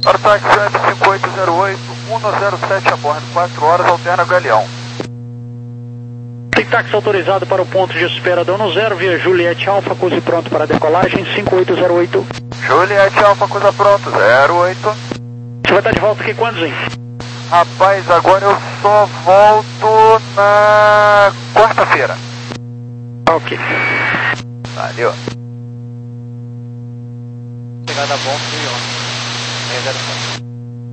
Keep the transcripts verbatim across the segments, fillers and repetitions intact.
Para o táxi web cinco oito zero oito, um zero sete a bordo, quatro horas, alterna Galeão. Táxi autorizado para o ponto de espera do zero, via Juliette Alfa, coisa pronto para decolagem, cinco oito zero oito. Juliette Alfa, coisa pronto, zero oito. Você vai estar de volta aqui quando, Zinho? Rapaz, agora eu só volto na quarta-feira. Ok. Valeu. Chegada bom, fui ontem. seis zero sete.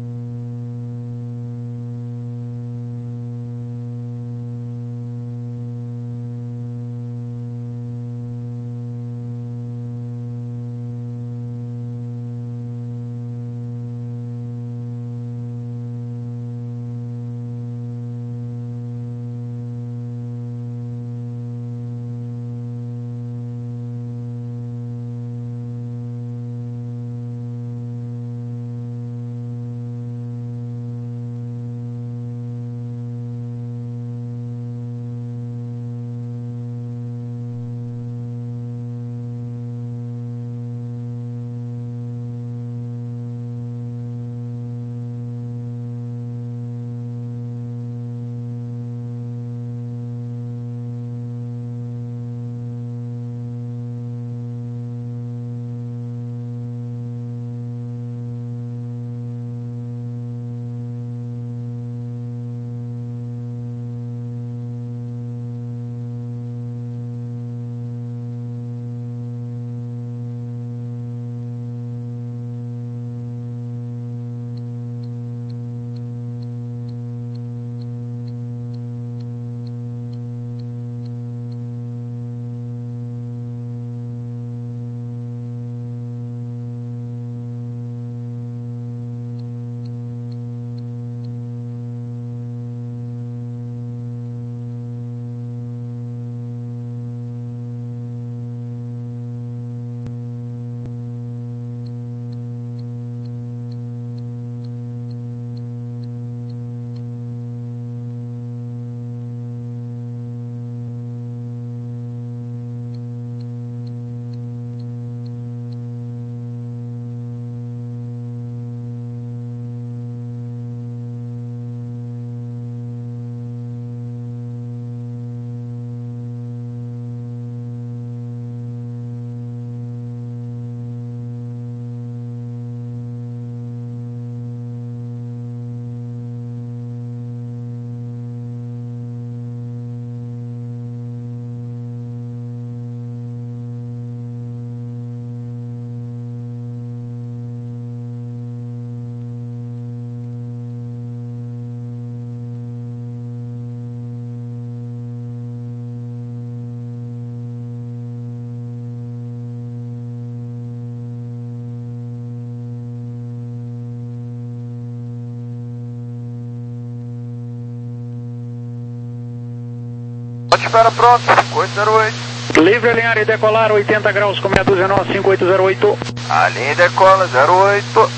Pode espera pronto, cinco oito zero oito. Livre alinhar e decolar, oitenta graus com meia dúzia nó, cinco oito zero oito. Alinha e decola, zero oito.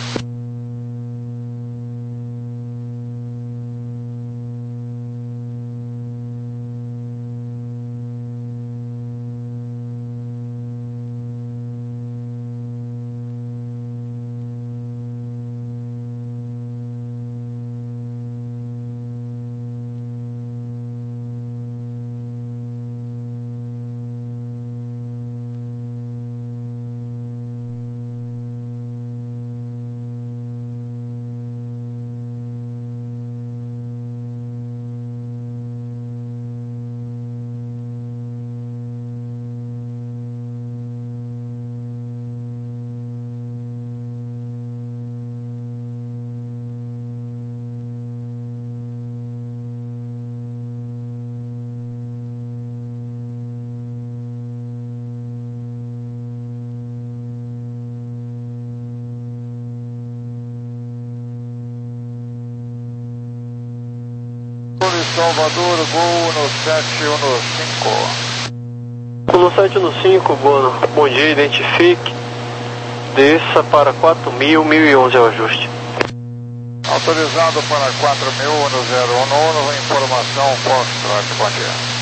Salvador, voo no sete um cinco. No sete um cinco, Bono. Bom dia, identifique. Desça para quatro mil, mil e onze é o ajuste. Autorizado para quatro mil, no zero um nono, informação Foxtrot, bom dia.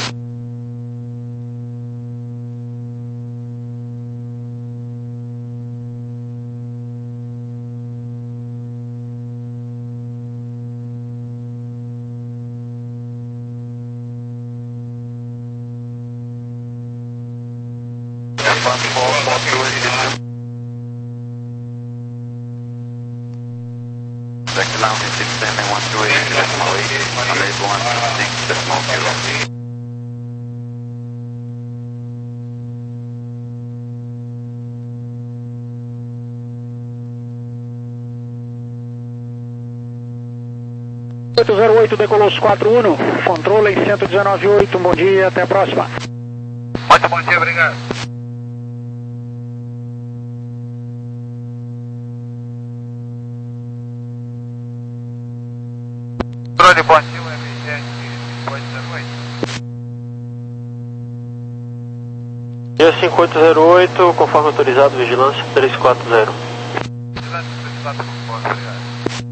oito zero oito, decolou os quatro um, controle em cento e dezenove ponto oito, bom dia, até a próxima. Muito bom dia, obrigado. Controle, bom dia, M G oito zero oito. Dia cinco oito zero oito, conforme autorizado, vigilância três quatro zero. Vigilância três quatro zero, obrigado.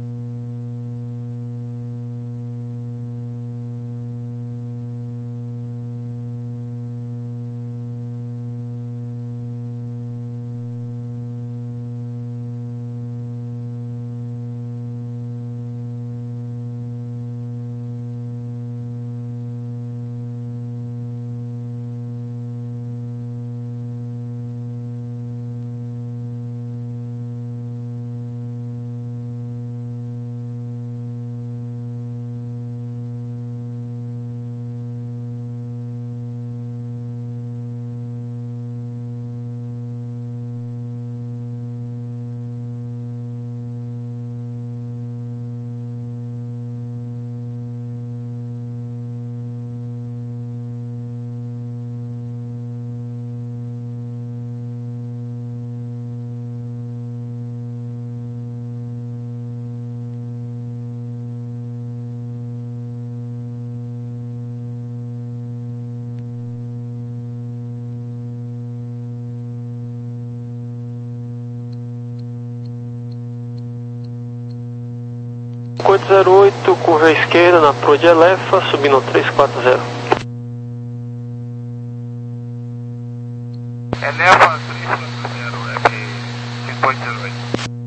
cinco oito zero oito, curva à esquerda na Pro de Elefa, subindo três quatro zero. Elefa três quatro zero, F cinco oito zero oito.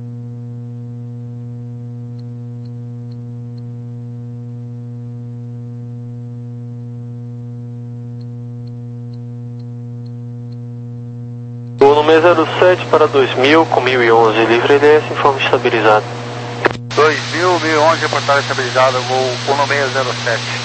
Voo no mês zero sete para dois mil com mil e onze, livre D S, informe estabilizado. dois mil, mil e onze, reportagem estabilizada, voo com no seis zero sete.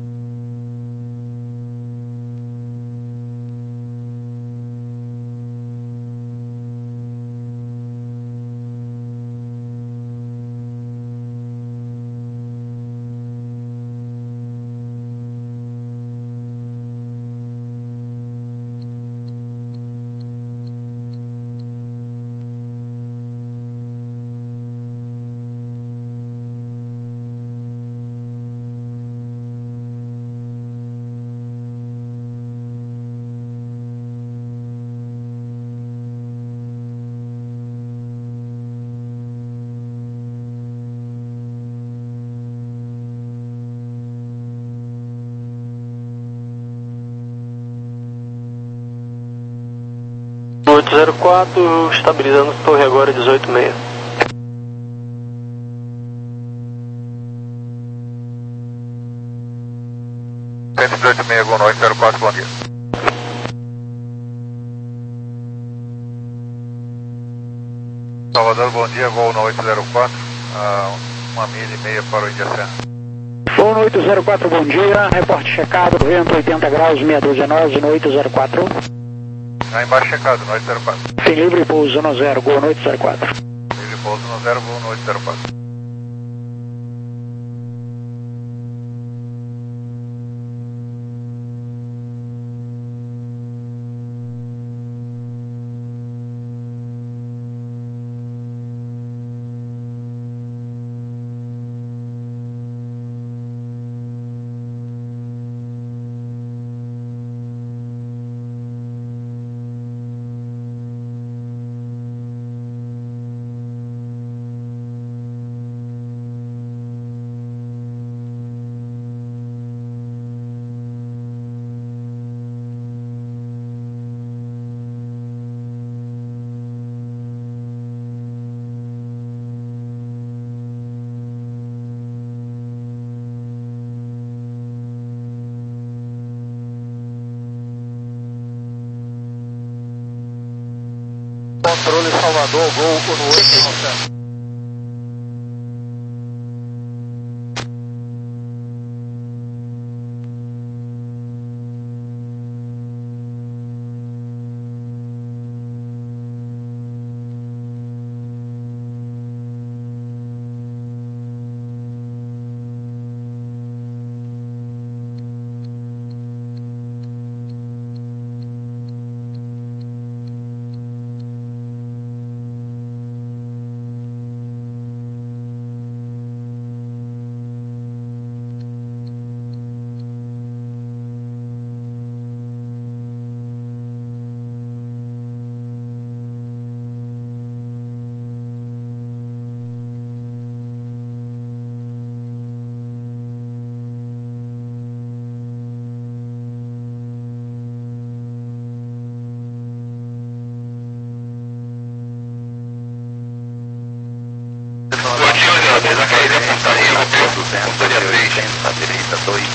oito zero quatro, estabilizando torre agora dezoito seis. cento e dezoito seis, boa noite, zero quatro, bom dia. Salvador, bom dia, voo no oito zero quatro, uh, uma milha e meia para o Índia Serra. Voo no oito zero quatro, bom dia, reporte checado, vento oitenta graus, meia dúzia nós, no oito zero quatro. Lá embaixo checado, no oito zero quatro. Tem livre pouso no zero, gol no oito zero quatro. Livre pouso no zero, voo no oito zero quatro. Carola e Salvador, Gol Uno oito. A caída pontaria, pontaria três, à direita, dois.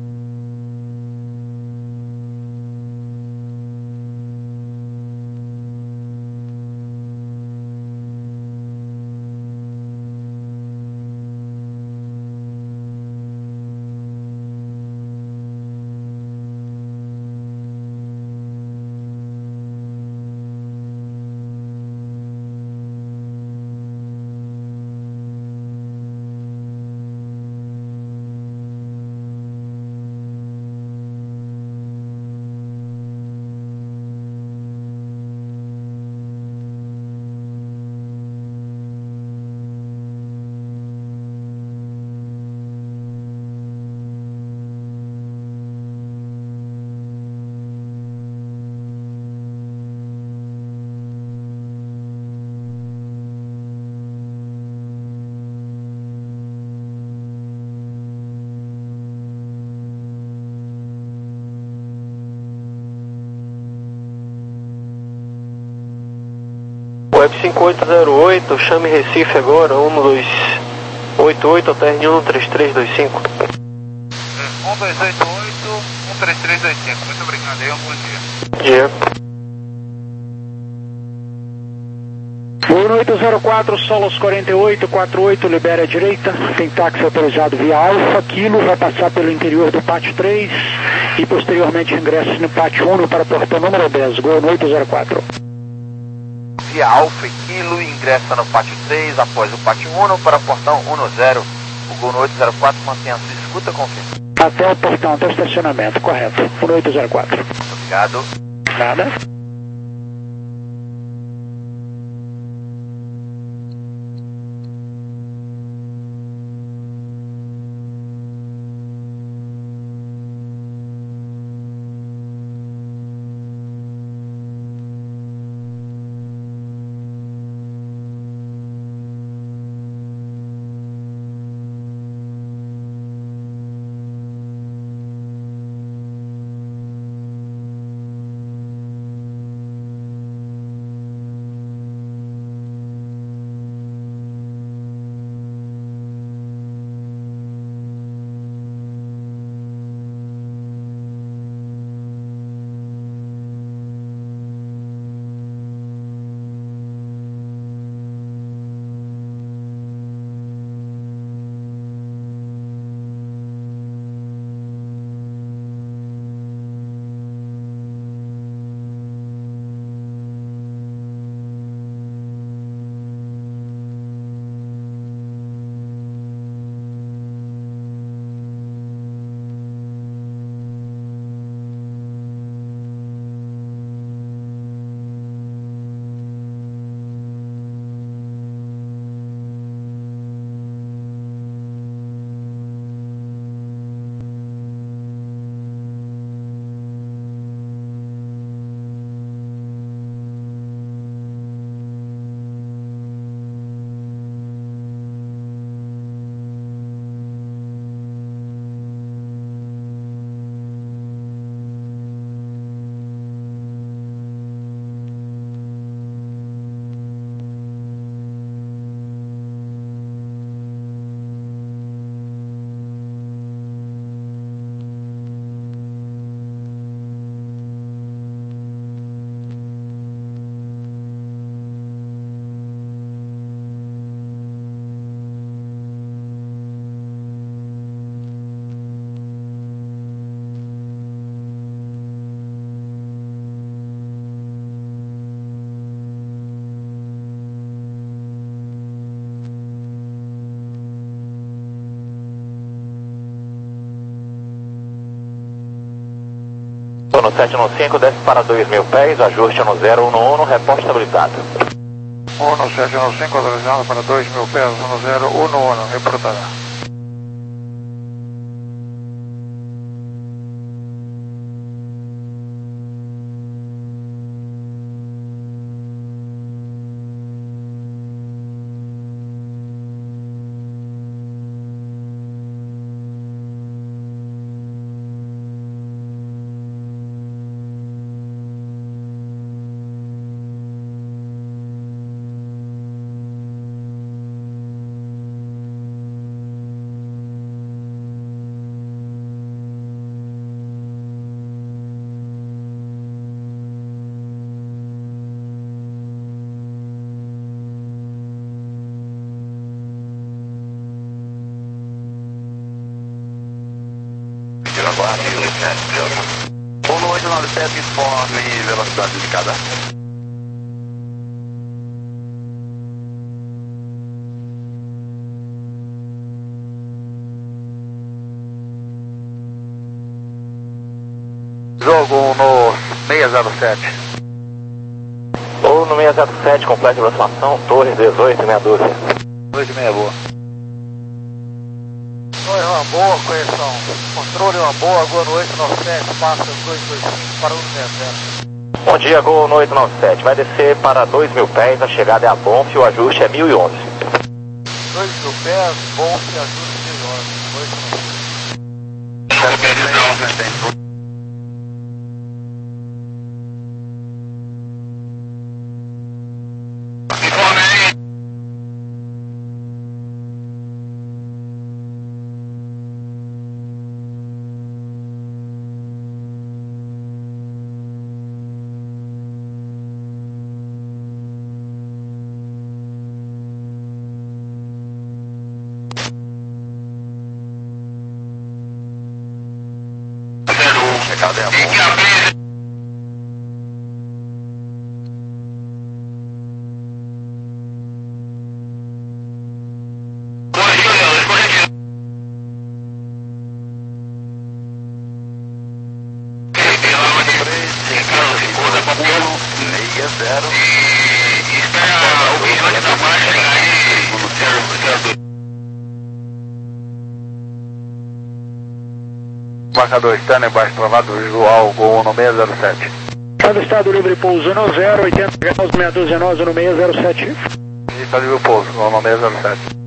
Web cinco oito zero oito, chame Recife agora, um dois oito oito, alterne um três três dois cinco. um dois oito oito, um três três dois cinco, muito obrigado aí, um bom dia. Dia. Uno oito zero quatro, Solos quarenta e oito, quarenta e oito, libera a direita, tem táxi autorizado via Alfa, Kilo, vai passar pelo interior do pátio três e posteriormente ingressa no pátio um para portão número dez, Gol Uno oito zero quatro. Via Alfa e Kilo, ingressa no pátio três, após o pátio um para portão dez. O Gol oito zero quatro mantém a sua escuta, confirma. Até o portão, até o estacionamento, correto, Uno oito zero quatro. Muito obrigado. Nada. no sete um cinco, desce para dois mil pés, ajuste no zero um um, reporte estabilizado. um sete um cinco, autorizado para dois mil pés, um zero um um, reportará. um oito nove sete, informe velocidade indicada. Jogo no seis zero sete. Ou no seis zero sete, completa aproximação, Torres dezoito, meia dúzia. Noite meia boa. Oi, uma boa, correção. Controle uma boa, Gol no oito nove sete, passa dois dois cinco para um zero zero. Bom dia, Gol no oito nove sete, vai descer para dois mil pés, a chegada é a Bonf, o ajuste é mil e onze. dois mil pés, Bonf, ajuste mil e onze. oito nove sete. Chegada é a bomba. Zero. E espera o guiante da marcha aí no zero dois. Marcador standby, travado visual, Gol no seis zero sete. Estado estado livre pouso no zero, oitenta graus, meia dúzia nós no seis zero sete. Está livre pouso, Gol no seis zero sete.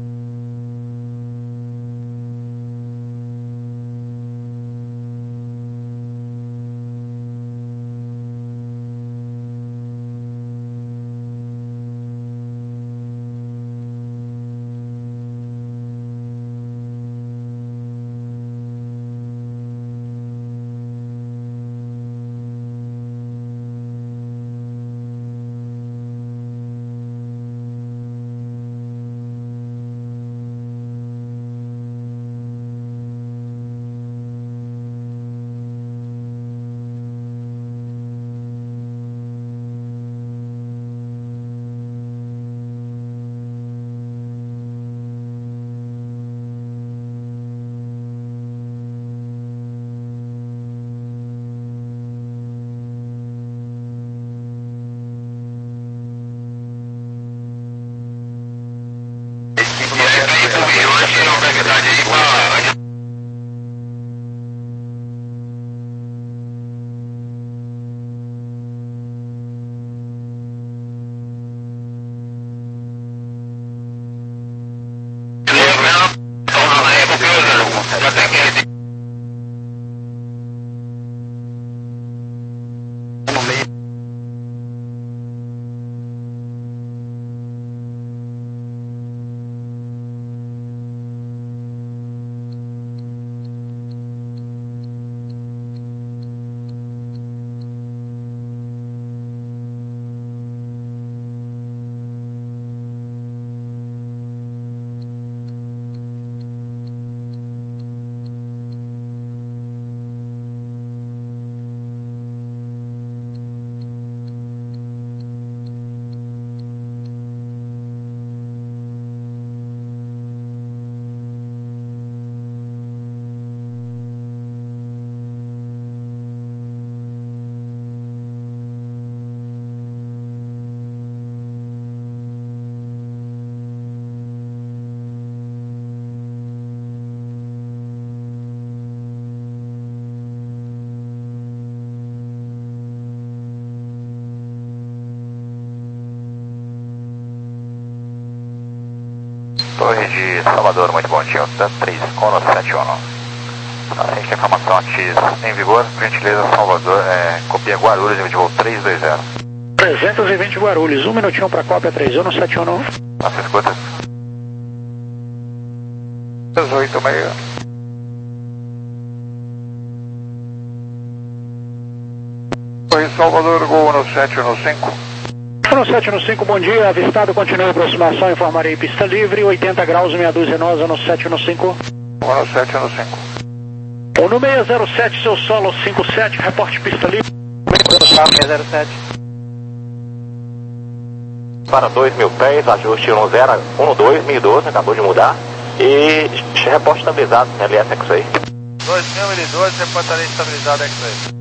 Torre de Salvador, muito bom dia, Alta três, Cono sete um. Assim que a informação ativa em vigor, por gentileza, Salvador, é, copia Guarulhos, nível de voo três dois zero. trezentos e vinte Guarulhos, um minutinho para cópia, três um sete um. Nossa, escuta. dezoito meia. Oi, Salvador, Gol no sete um cinco. No sete um cinco, bom dia, avistado, continua a aproximação, informarei pista livre, oitenta graus, meia dúzia nosa no sete um cinco. Gol no sete um cinco. O no seis zero sete, seu solo cinco sete, reporte pista livre. seis zero sete. Para dois mil pés, ajuste um zero, um dois, mil e doze, acabou de mudar. E reporte estabilizado, L S X-Ray. dois mil e doze, reportaria estabilizado X-Ray.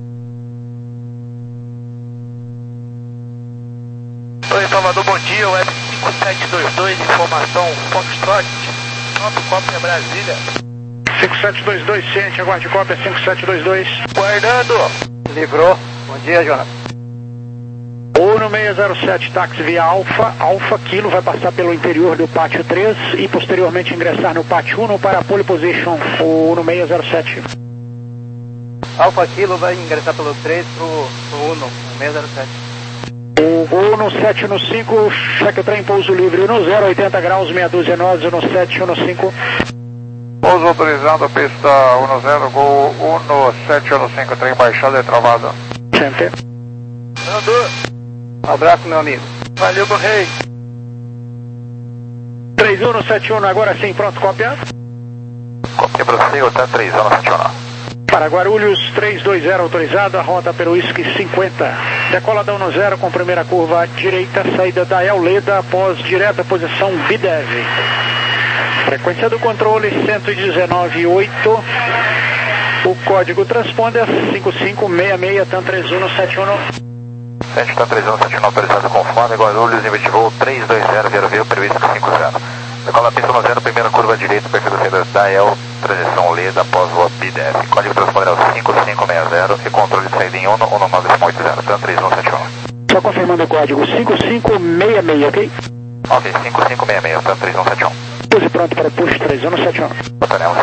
Oi, Salvador, bom dia, Web cinco sete dois dois, informação Foxtrot, nove cópia Brasília. cinco sete dois dois, ciente, aguarde cópia cinco sete dois dois. Guardando. Livrou, bom dia, Jonas. O no seis zero sete, táxi via Alfa, Alfa Kilo, vai passar pelo interior do pátio três e posteriormente ingressar no pátio um para pole position, o no seis zero sete. Alfa Kilo vai ingressar pelo três pro, pro Uno, seis zero sete. O Gol no sete um cinco, cheque o trem, pouso livre no zero, oitenta graus, meia dúzia nosa no sete um cinco. Pouso autorizado, pista um zero, Gol um no sete um cinco, trem baixado e travado. Center. Andou. Um abraço, meu amigo. Valeu, meu rei. três um no sete um, agora sim, pronto, cópia. Copia para você, Alta três um sete um. Para Guarulhos, três dois zero autorizado, a rota pelo Whisky cinquenta. Decola da um zero com primeira curva à direita, saída da Euleda após direta posição B D E V. Frequência do controle cento e dezenove vírgula oito. O código transponder cinco cinco seis seis, TAM três um no sete um. sete TAM três um sete um autorizado conforme Guarulhos, nível de voo três dois zero, vira view, pelo Whisky cinquenta. Decola pista um zero, primeira curva à direita, perfil da saída da El, transição Leda após o B D F. Código transponder é o cinco cinco seis zero e controle de saída em Uno, Uno nove oito zero, TAM três um sete um. Só confirmando o código cinco cinco seis seis, ok? Ok, cinco cinco seis seis, TAM três um sete um. Puse pronto para push três um no sete um. Botanela.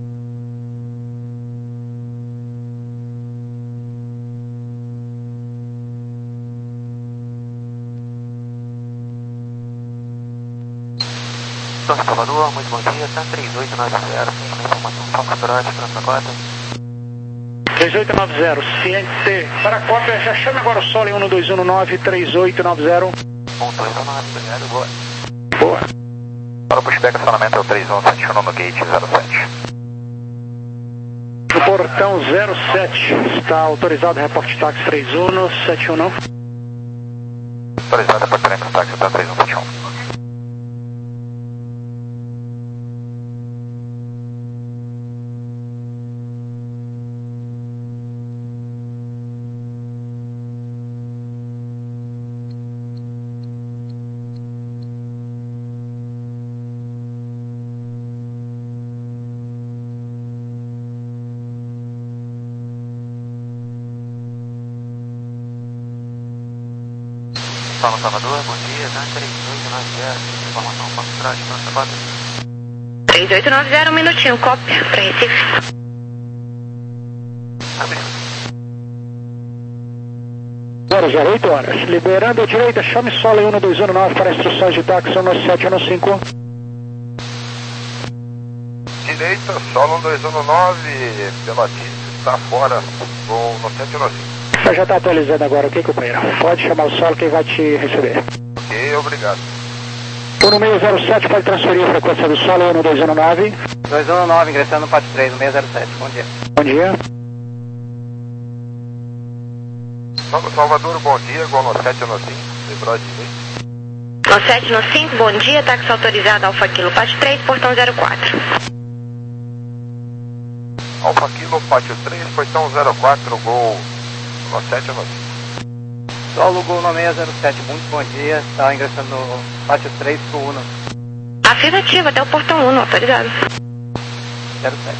São Salvador, muito bom dia, TAM três oito nove zero, tem uma informação Foxtrot, pronto agora. três oito nove zero, ciente. Para a cópia, já chame agora o solo em um dois um nove, três oito nove zero. um dois um nove, obrigado, boa. Boa. Para o pushback, acionamento é o três um sete um no gate zero sete. No portão zero sete, está autorizado reporte táxi três um no sete um. Autorizado apartamento táxi, TAM três um sete um. São Salvador, bom dia, TAM três oito nove zero, informação Foxtrot, pronto agora. três oito nove zero, um minutinho, cópia para Recife. zero zero oito horas. Liberando a direita, chame solo em um dois um nove para instruções de táxi no sete um cinco. Direita, solo um dois um nove, Pelotis está fora, Gol no sete um cinco. Já está atualizando agora, ok, companheiro? Pode chamar o solo que vai te receber. Ok, obrigado. O no seis zero sete pode transferir a frequência do solo um dois um nove. dois um nove, ingressando no pátio três, no seis zero sete, bom dia. Bom dia. Salvador, bom dia, Gol no sete um cinco, lembrou a direita. No sete no cinco, bom dia, táxi autorizado Alfa Kilo, pátio três, portão zero quatro. Alfa Kilo, pátio três, portão zero quatro, Gol no sete um cinco. Solo Gol no seis zero sete, muito bom dia, está ingressando no pátio três pro Uno. Afirmativo, até o portão um, autorizado. zero sete.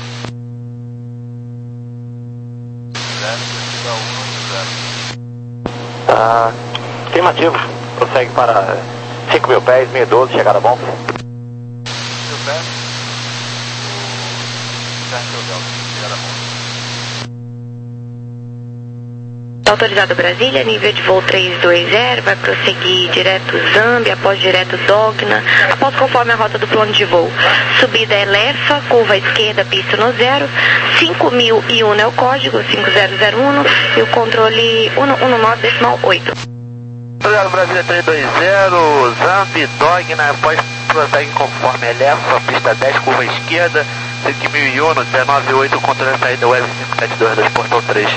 Ah, afirmativo, prossegue para cinco mil pés, mil e doze, chegada bom. Express, o Certo Delta, Vila da Ponte. Autorizado Brasília, nível de voo três dois zero, vai prosseguir direto Zâmbia, após direto Dogna, após conforme a rota do plano de voo. Subida Elefa, curva esquerda, pista no zero, cinco mil e um é o código, cinco zero zero um, e o controle cento e nove decimal oito. Autorizado Brasília três dois zero, Zambi, Dogna, após prossegue conforme Elefa, pista dez, curva esquerda, cinco mil e um, dezenove oito, controle saída Web cinco sete dois dois, portão três.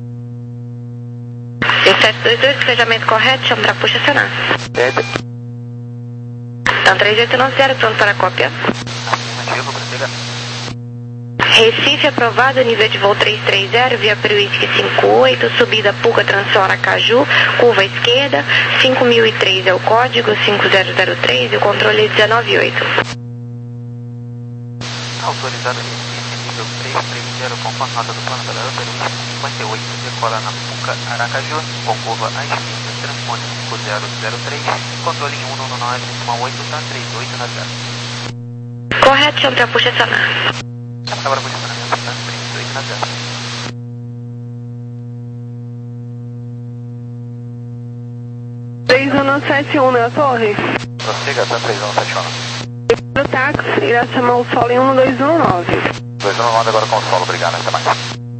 cinco sete dois dois, despejamento correto, chama para puxa acionar. Então três oito nove zero, pronto para a cópia. Afirmativo, Brasília. Recife aprovado, nível de voo três três zero, via Peruísque cinco oito, subida Puca, transição Aracaju, curva esquerda, cinco mil e três é o código, cinco zero zero três e o controle dezenove oito. Autorizado Recife, nível três três zero, conforme nota do plano da Peruísque cinquenta e oito, decola na Puca, Aracaju, com curva à esquerda, transpone cinco zero zero três, controle cento e nove decimal oito, tá três oito na zero. Correto, chama para puxa acionar. Agora posicionamento, tá três oito na zero. três um sete um, né, torre? Prossiga, tá três um sete um. O táxi irá chamar o solo em um dois um nove. dois um nove agora com o solo, obrigado, até mais.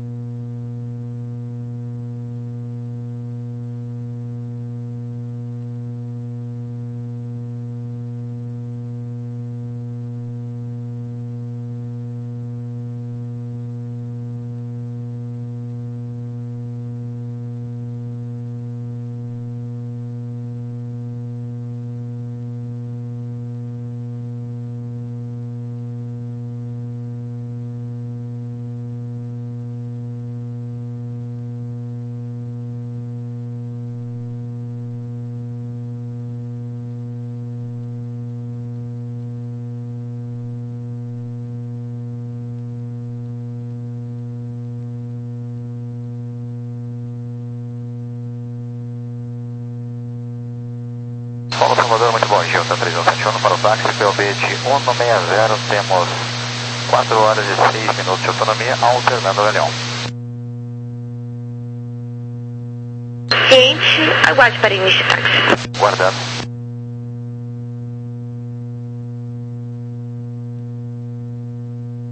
Paulo Salvador, muito bom dia, tá três um sete um para o táxi, P O B de cento e sessenta, temos quatro horas e seis minutos de autonomia, alternando Galeão. Cliente, aguarde para início de táxi. Guardando.